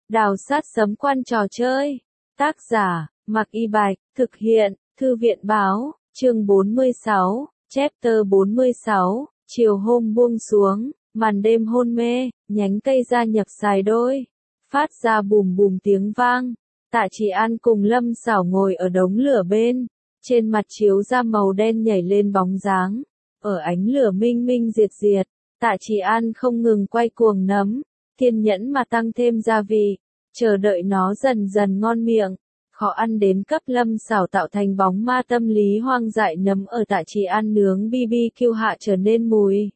Đào sát sấm quan trò chơi. Tác giả, Mạc Y Bạch, thực hiện, Thư viện báo, chương 46, chapter 46, chiều hôm buông xuống, màn đêm hôn mê, nhánh cây gia nhập xài đôi, phát ra bùm bùm tiếng vang. Tạ Chỉ An cùng Lâm Sảo ngồi ở đống lửa bên, trên mặt chiếu ra màu đen nhảy lên bóng dáng, ở ánh lửa minh minh diệt diệt, Tạ Chỉ An không ngừng quay cuồng nấm, kiên nhẫn mà tăng thêm gia vị, chờ đợi nó dần dần ngon miệng, khó ăn đến cấp Lâm Sảo tạo thành bóng ma tâm lý hoang dại nấm ở Tạ Chỉ An nướng BBQ hạ trở nên mùi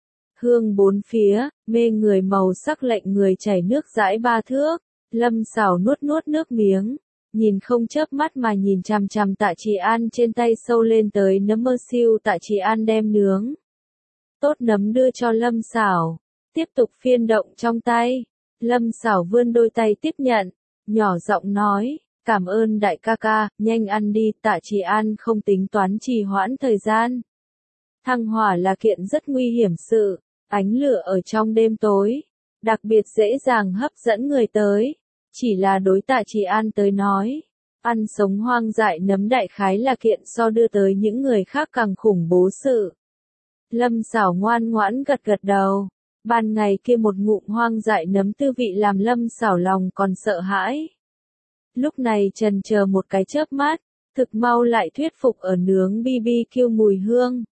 hương bốn phía, mê người màu sắc lệnh người chảy nước dãi ba thước. Lâm Sảo nuốt nuốt nước miếng, nhìn không chớp mắt mà nhìn chằm chằm Tạ Chỉ An trên tay sâu lên tới nấm mơ siêu. Tạ Chỉ An đem nướng tốt nấm đưa cho Lâm Sảo, tiếp tục phiên động trong tay. Lâm Sảo vươn đôi tay tiếp nhận, nhỏ giọng nói, cảm ơn đại ca ca, nhanh ăn đi. Tạ Chỉ An không tính toán trì hoãn thời gian. Thăng hỏa là kiện rất nguy hiểm sự, ánh lửa ở trong đêm tối, đặc biệt dễ dàng hấp dẫn người tới. Chỉ là đối Tạ Chỉ An tới nói, ăn sống hoang dại nấm đại khái là kiện so đưa tới những người khác càng khủng bố sự. Lâm Sảo ngoan ngoãn gật gật đầu. Ban ngày kia một ngụm hoang dại nấm tư vị làm Lâm Sảo lòng còn sợ hãi. Lúc này chần chờ một cái chớp mắt, thực mau lại thuyết phục ở nướng BBQ mùi hương.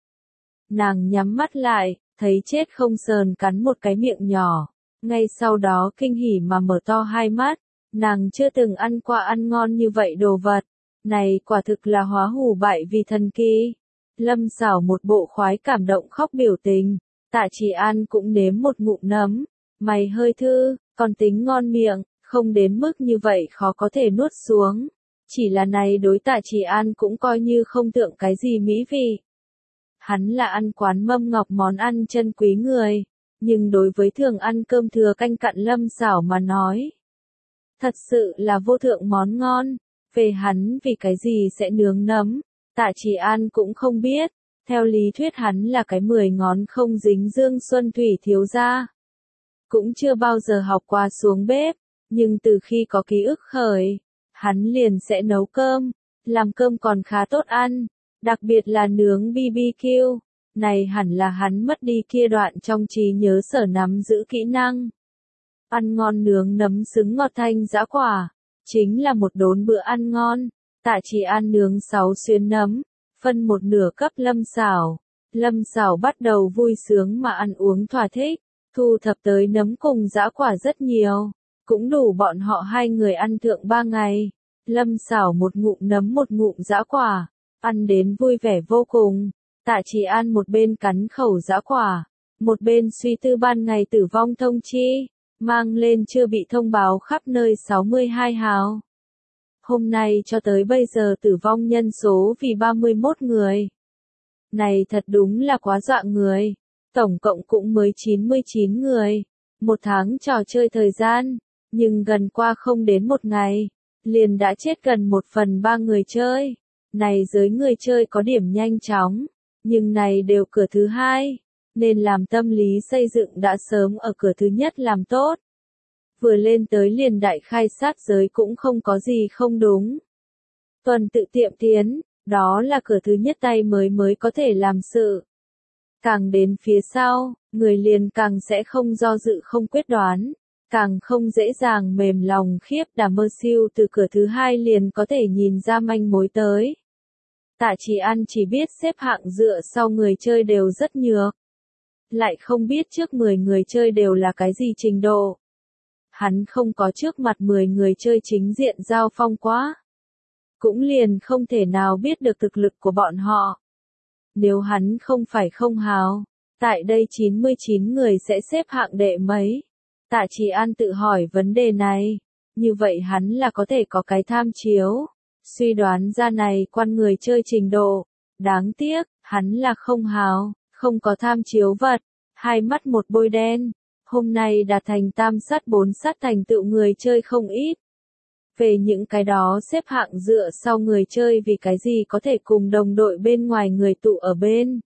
Nàng nhắm mắt lại, thấy chết không sờn cắn một cái miệng nhỏ. Ngay sau đó kinh hỉ mà mở to hai mắt. Nàng chưa từng ăn qua ăn ngon như vậy đồ vật. Này quả thực là hóa hủ bại vì thần kỳ. Lâm Sảo một bộ khoái cảm động khóc biểu tình. Tạ Chỉ An cũng nếm một ngụm nấm. Mày hơi thư, còn tính ngon miệng, không đến mức như vậy khó có thể nuốt xuống. Chỉ là này đối Tạ Chỉ An cũng coi như không tượng cái gì mỹ vị. Hắn là ăn quán mâm ngọc món ăn chân quý người. Nhưng đối với thường ăn cơm thừa canh cặn Lâm Sảo mà nói, thật sự là vô thượng món ngon. Về hắn vì cái gì sẽ nướng nấm, Tạ Chỉ An cũng không biết. Theo lý thuyết hắn là cái 10 ngón không dính Dương Xuân Thủy thiếu gia. Cũng chưa bao giờ học qua xuống bếp, nhưng từ khi có ký ức khởi, hắn liền sẽ nấu cơm, làm cơm còn khá tốt ăn, đặc biệt là nướng BBQ. Này hẳn là hắn mất đi kia đoạn trong trí nhớ sở nắm giữ kỹ năng. Ăn ngon nướng nấm xứng ngọt thanh dã quả, chính là một đốn bữa ăn ngon. Tạ Chỉ An nướng 6 xuyến nấm, phân một nửa cấp Lâm Sảo. Lâm Sảo bắt đầu vui sướng mà ăn uống thỏa thích, thu thập tới nấm cùng dã quả rất nhiều, cũng đủ bọn họ hai người ăn thượng 3 ngày. Lâm Sảo một ngụm nấm một ngụm dã quả, ăn đến vui vẻ vô cùng. Tạ Chỉ An một bên cắn khẩu dã quả, một bên suy tư ban ngày tử vong thông chi, mang lên chưa bị thông báo khắp nơi 62 hào. Hôm nay cho tới bây giờ tử vong nhân số vì 31 người. Này thật đúng là quá dọa người. Tổng cộng cũng mới 99 người. Một tháng trò chơi thời gian, nhưng gần qua không đến một ngày, liền đã chết gần 1/3 người chơi. Này giới người chơi có điểm nhanh chóng, nhưng này đều cửa thứ hai, nên làm tâm lý xây dựng đã sớm ở cửa thứ nhất làm tốt. Vừa lên tới liền đại khai sát giới cũng không có gì không đúng. Tuần tự tiệm tiến, đó là cửa thứ nhất tay mới có thể làm sự. Càng đến phía sau, người liền càng sẽ không do dự không quyết đoán, càng không dễ dàng mềm lòng khiếp đà mơ siêu từ cửa thứ hai liền có thể nhìn ra manh mối tới. Tạ Chỉ An chỉ biết xếp hạng dựa sau người chơi đều rất nhược. Lại không biết trước 10 người chơi đều là cái gì trình độ. Hắn không có trước mặt 10 người chơi chính diện giao phong quá. Cũng liền không thể nào biết được thực lực của bọn họ. Nếu hắn không phải không hào, tại đây 99 người sẽ xếp hạng đệ mấy? Tạ Chỉ An tự hỏi vấn đề này. Như vậy hắn là có thể có cái tham chiếu. Suy đoán ra này quan người chơi trình độ. Đáng tiếc, hắn là không hào, không có tham chiếu vật. Hai mắt một bôi đen. Hôm nay đạt thành 3 sát 4 sát thành tựu người chơi không ít. Về những cái đó xếp hạng dựa sau người chơi vì cái gì có thể cùng đồng đội bên ngoài người tụ ở bên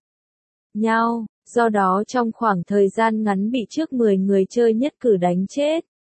nhau, do đó trong khoảng thời gian ngắn bị trước 10 người chơi nhất cử đánh chết.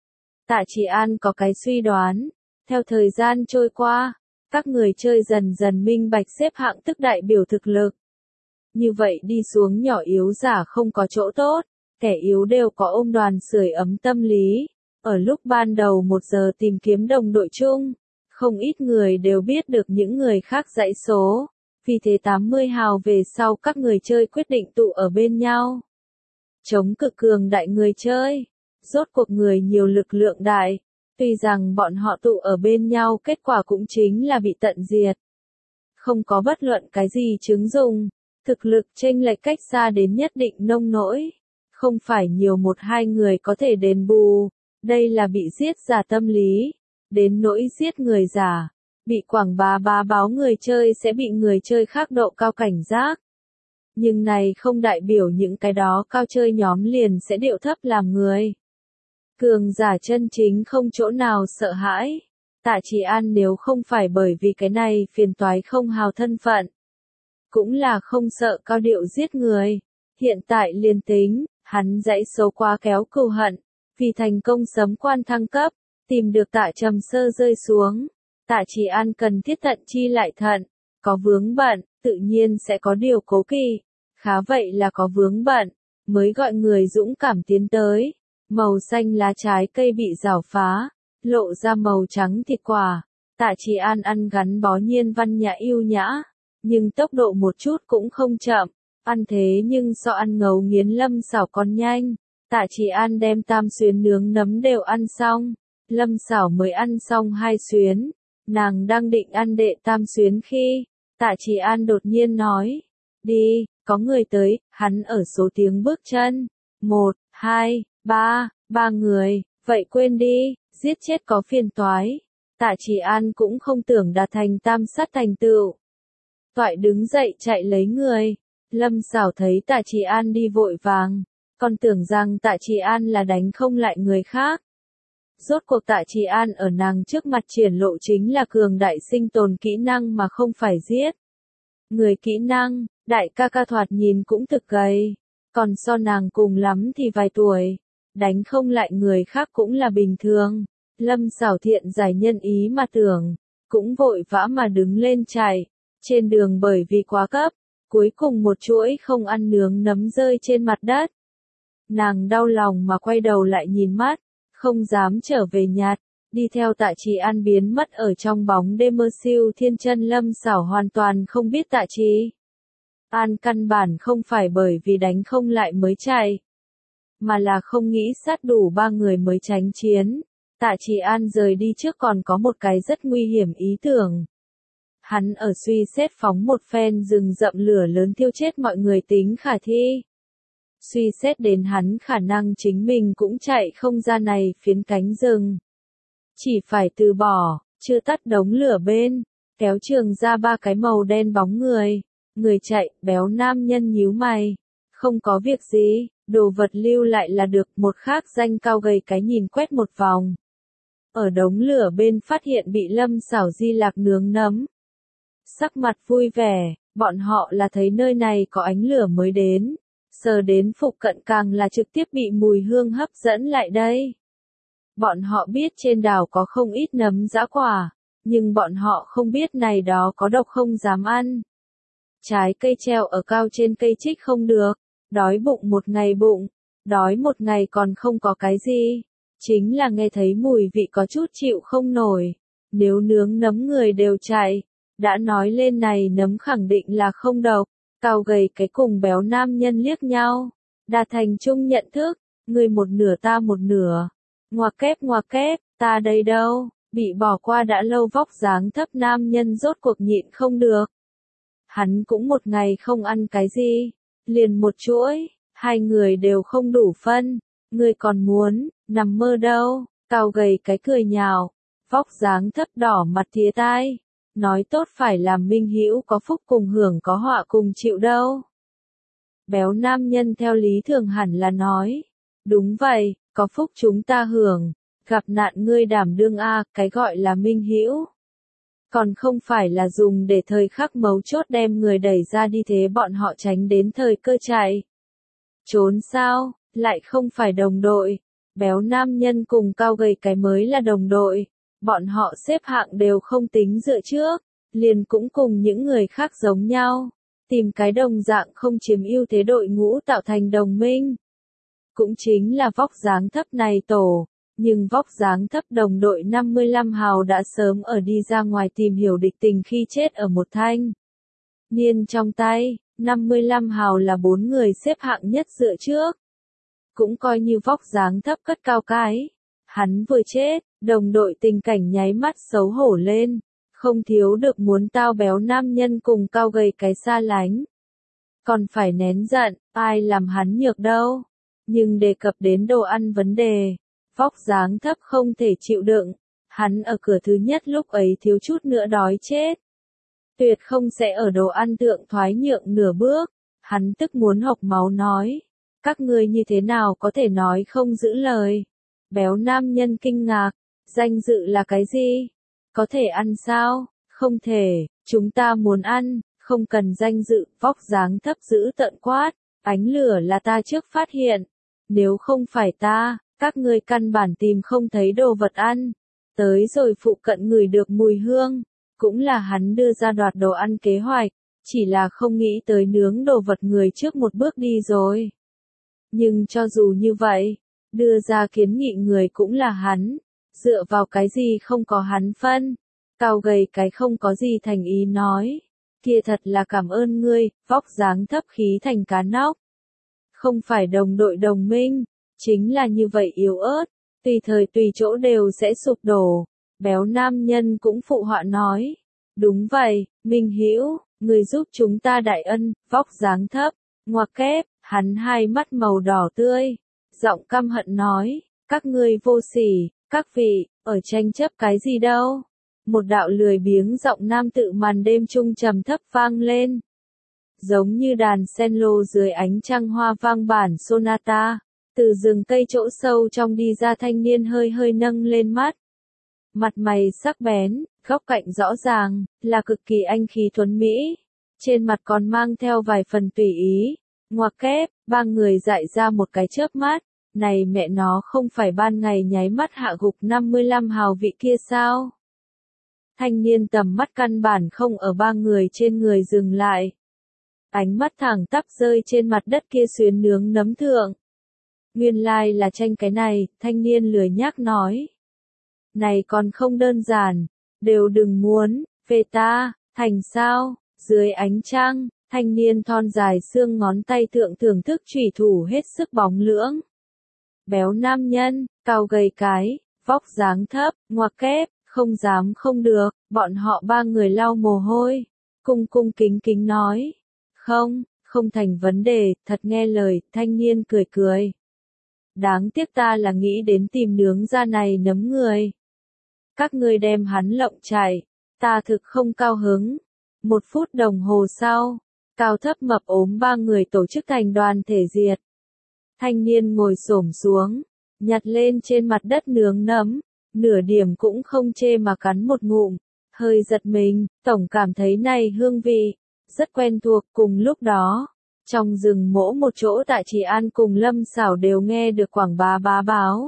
Tạ Chỉ An có cái suy đoán. Theo thời gian trôi qua, các người chơi dần dần minh bạch xếp hạng tức đại biểu thực lực. Như vậy đi xuống nhỏ yếu giả không có chỗ tốt, kẻ yếu đều có ôm đoàn sưởi ấm tâm lý. Ở lúc ban đầu 1 giờ tìm kiếm đồng đội chung, không ít người đều biết được những người khác dãy số. Vì thế 80 hào về sau các người chơi quyết định tụ ở bên nhau. Chống cực cường đại người chơi. Rốt cuộc người nhiều lực lượng đại. Tuy rằng bọn họ tụ ở bên nhau kết quả cũng chính là bị tận diệt. Không có bất luận cái gì chứng dụng. Thực lực chênh lệch cách xa đến nhất định nông nỗi. Không phải nhiều 1-2 người có thể đền bù. Đây là bị giết giả tâm lý. Đến nỗi giết người giả. Bị quảng bá báo người chơi sẽ bị người chơi khác độ cao cảnh giác. Nhưng này không đại biểu những cái đó cao chơi nhóm liền sẽ điệu thấp làm người. Cường giả chân chính không chỗ nào sợ hãi. Tạ Chỉ An nếu không phải bởi vì cái này phiền toái không hào thân phận. Cũng là không sợ cao điệu giết người. Hiện tại liền tính, hắn dãy số quá kéo cừu hận. Vì thành công sớm quan thăng cấp, tìm được Tạ Trầm Sơ rơi xuống. Tạ Chỉ An cần thiết thận chi lại thận. Có vướng bận, tự nhiên sẽ có điều cố kỵ. Khá vậy là có vướng bận, mới gọi người dũng cảm tiến tới. Màu xanh lá trái cây bị rào phá, lộ ra màu trắng thịt quả. Tạ Chỉ An ăn gắn bó nhiên văn nhã yêu nhã, nhưng tốc độ một chút cũng không chậm. Ăn thế nhưng so ăn ngấu nghiến Lâm Sảo còn nhanh. Tạ Chỉ An đem 3 xuyến nướng nấm đều ăn xong. Lâm Sảo mới ăn xong 2 xuyến. Nàng đang định ăn đệ 3 xuyến khi, Tạ Chỉ An đột nhiên nói. Đi, có người tới, hắn ở số tiếng bước chân. 1, 2, 3, 3 người, vậy quên đi, giết chết có phiền toái. Tạ Chỉ An cũng không tưởng đạt thành tam sát thành tựu. Toại đứng dậy chạy lấy người. Lâm Sảo thấy Tạ Chỉ An đi vội vàng, còn tưởng rằng Tạ Chỉ An là đánh không lại người khác. Rốt cuộc Tạ Chỉ An ở nàng trước mặt triển lộ chính là cường đại sinh tồn kỹ năng mà không phải giết. Người kỹ năng, đại ca ca thoạt nhìn cũng thực gầy, còn so nàng cùng lắm thì vài tuổi, đánh không lại người khác cũng là bình thường. Lâm Sảo thiện giải nhân ý mà tưởng, cũng vội vã mà đứng lên chạy, trên đường bởi vì quá cấp, cuối cùng một chuỗi không ăn nướng nấm rơi trên mặt đất. Nàng đau lòng mà quay đầu lại nhìn mắt, không dám trở về nhặt, đi theo Tạ Chỉ An biến mất ở trong bóng đêm mơ siêu thiên chân. Lâm Sảo hoàn toàn không biết Tạ Chỉ An căn bản không phải bởi vì đánh không lại mới chạy, mà là không nghĩ sát đủ 3 người mới tránh chiến. Tạ Chỉ An rời đi trước còn có một cái rất nguy hiểm ý tưởng. Hắn ở suy xét phóng một phen rừng rậm lửa lớn thiêu chết mọi người tính khả thi. Suy xét đến hắn khả năng chính mình cũng chạy không ra này phiến cánh rừng. Chỉ phải từ bỏ, chưa tắt đống lửa bên, kéo trường ra 3 cái màu đen bóng người. Người chạy, béo nam nhân nhíu mày. Không có việc gì, đồ vật lưu lại là được. Một khác danh cao gầy cái nhìn quét một vòng. Ở đống lửa bên phát hiện bị Lâm Sảo di lạc nướng nấm. Sắc mặt vui vẻ, bọn họ là thấy nơi này có ánh lửa mới đến. Sờ đến phụ cận càng là trực tiếp bị mùi hương hấp dẫn lại đây. Bọn họ biết trên đảo có không ít nấm dã quả, nhưng bọn họ không biết này đó có độc không dám ăn. Trái cây treo ở cao trên cây trích không được, đói bụng một ngày bụng, đói một ngày còn không có cái gì. Chính là nghe thấy mùi vị có chút chịu không nổi, nếu nướng nấm người đều chạy, đã nói lên này nấm khẳng định là không độc. Cao gầy cái cùng béo nam nhân liếc nhau, đạt thành chung nhận thức, người một nửa ta một nửa. Ngoặc kép, ta đây đâu, bị bỏ qua đã lâu vóc dáng thấp nam nhân rốt cuộc nhịn không được. Hắn cũng một ngày không ăn cái gì, liền một chuỗi, 2 người đều không đủ phân, người còn muốn, nằm mơ đâu. Cao gầy cái cười nhạo, vóc dáng thấp đỏ mặt thía tai. Nói tốt phải làm minh hữu có phúc cùng hưởng có họa cùng chịu đâu. Béo nam nhân theo lý thường hẳn là nói. Đúng vậy, có phúc chúng ta hưởng, gặp nạn ngươi đảm đương a, cái gọi là minh hữu. Còn không phải là dùng để thời khắc mấu chốt đem người đẩy ra đi thế bọn họ tránh đến thời cơ chạy. Trốn sao, lại không phải đồng đội. Béo nam nhân cùng cao gầy cái mới là đồng đội. Bọn họ xếp hạng đều không tính dựa trước, liền cũng cùng những người khác giống nhau. Tìm cái đồng dạng không chiếm ưu thế đội ngũ tạo thành đồng minh. Cũng chính là vóc dáng thấp này tổ. Nhưng vóc dáng thấp đồng đội 55 hào đã sớm ở đi ra ngoài tìm hiểu địch tình khi chết ở một thanh niên trong tay. 55 hào là 4 người xếp hạng nhất dựa trước. Cũng coi như vóc dáng thấp cất cao cái. Hắn vừa chết, đồng đội tình cảnh nháy mắt xấu hổ lên. Không thiếu được muốn tao béo nam nhân cùng cao gầy cái xa lánh. Còn phải nén giận, ai làm hắn nhược đâu. Nhưng đề cập đến đồ ăn vấn đề. Vóc dáng thấp không thể chịu đựng. Hắn ở cửa thứ nhất lúc ấy thiếu chút nữa đói chết. Tuyệt không sẽ ở đồ ăn thượng thoái nhượng nửa bước. Hắn tức muốn hộc máu nói. Các ngươi như thế nào có thể nói không giữ lời. Béo nam nhân kinh ngạc. Danh dự là cái gì? Có thể ăn sao? Không thể. Chúng ta muốn ăn. Không cần danh dự. Vóc dáng thấp giữ tận quát. Ánh lửa là ta trước phát hiện. Nếu không phải ta, các ngươi căn bản tìm không thấy đồ vật ăn. Tới rồi phụ cận ngửi được mùi hương. Cũng là hắn đưa ra đoạt đồ ăn kế hoạch. Chỉ là không nghĩ tới nướng đồ vật người trước một bước đi rồi. Nhưng cho dù như vậy, đưa ra kiến nghị người cũng là hắn. Dựa vào cái gì không có hắn phân. Cao gầy cái không có gì thành ý nói. Kia thật là cảm ơn ngươi, vóc dáng thấp khí thành cá nóc. Không phải đồng đội đồng minh, chính là như vậy yếu ớt, tùy thời tùy chỗ đều sẽ sụp đổ. Béo nam nhân cũng phụ họa nói. Đúng vậy, Minh Hữu, người giúp chúng ta đại ân, vóc dáng thấp, ngoặc kép, hắn hai mắt màu đỏ tươi. Giọng căm hận nói, các ngươi vô sỉ, các vị, ở tranh chấp cái gì đâu. Một đạo lười biếng giọng nam tự màn đêm trung trầm thấp vang lên. Giống như đàn cello dưới ánh trăng hoa vang bản sonata. Từ rừng cây chỗ sâu trong đi ra thanh niên hơi hơi nâng lên mắt. Mặt mày sắc bén, góc cạnh rõ ràng, là cực kỳ anh khí tuấn mỹ. Trên mặt còn mang theo vài phần tùy ý. Ngoặc kép, ba người dại ra một cái chớp mắt. Này mẹ nó không phải ban ngày nháy mắt hạ gục 55 hào vị kia sao? Thanh niên tầm mắt căn bản không ở ba người trên người dừng lại. Ánh mắt thẳng tắp rơi trên mặt đất kia xuyến nướng nấm thượng. Nguyên lai là tranh cái này, thanh niên lười nhác nói. Này còn không đơn giản, đều đừng muốn, về ta, thành sao, dưới ánh trăng, thanh niên thon dài xương ngón tay thượng thưởng thức chủy thủ hết sức bóng lưỡng. Béo nam nhân, cao gầy cái, vóc dáng thấp, ngoặc kép, không dám không được, bọn họ ba người lau mồ hôi, cung cung kính kính nói. Không thành vấn đề, thật nghe lời, thanh niên cười cười. Đáng tiếc ta là nghĩ đến tìm nướng ra này nấm người. Các ngươi đem hắn lộng chạy, ta thực không cao hứng. 1 phút đồng hồ sau, cao thấp mập ốm ba người tổ chức thành đoàn thể diệt. Thanh niên ngồi xổm xuống, nhặt lên trên mặt đất nướng nấm, nửa điểm cũng không chê mà cắn một ngụm, hơi giật mình, tổng cảm thấy này hương vị rất quen thuộc. Cùng lúc đó, trong rừng mỗ một chỗ tại Trì An cùng Lâm Xảo đều nghe được quảng bá báo.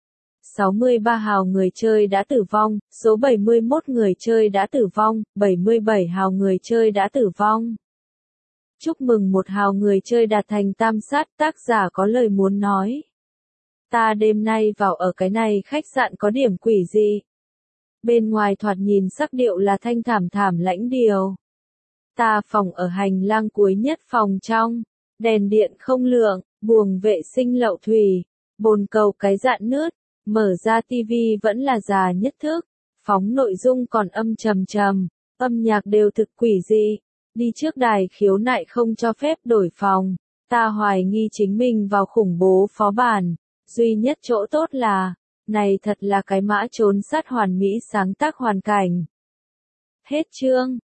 63 hào người chơi đã tử vong, số 71 người chơi đã tử vong, 77 hào người chơi đã tử vong. Chúc mừng 1 hào người chơi đạt thành tam sát, tác giả có lời muốn nói. Ta đêm nay vào ở cái này khách sạn có điểm quỷ gì. Bên ngoài thoạt nhìn sắc điệu là thanh thảm lãnh điều. Ta phòng ở hành lang cuối nhất phòng trong, đèn điện không lượng, buồng vệ sinh lậu thủy, bồn cầu cái dạn nứt, mở ra tivi vẫn là già nhất thức, phóng nội dung còn âm trầm, âm nhạc đều thực quỷ dị, đi trước đài khiếu nại không cho phép đổi phòng, ta hoài nghi chính mình vào khủng bố phó bản, duy nhất chỗ tốt là, này thật là cái mã trốn sát hoàn mỹ sáng tác hoàn cảnh. Hết chương.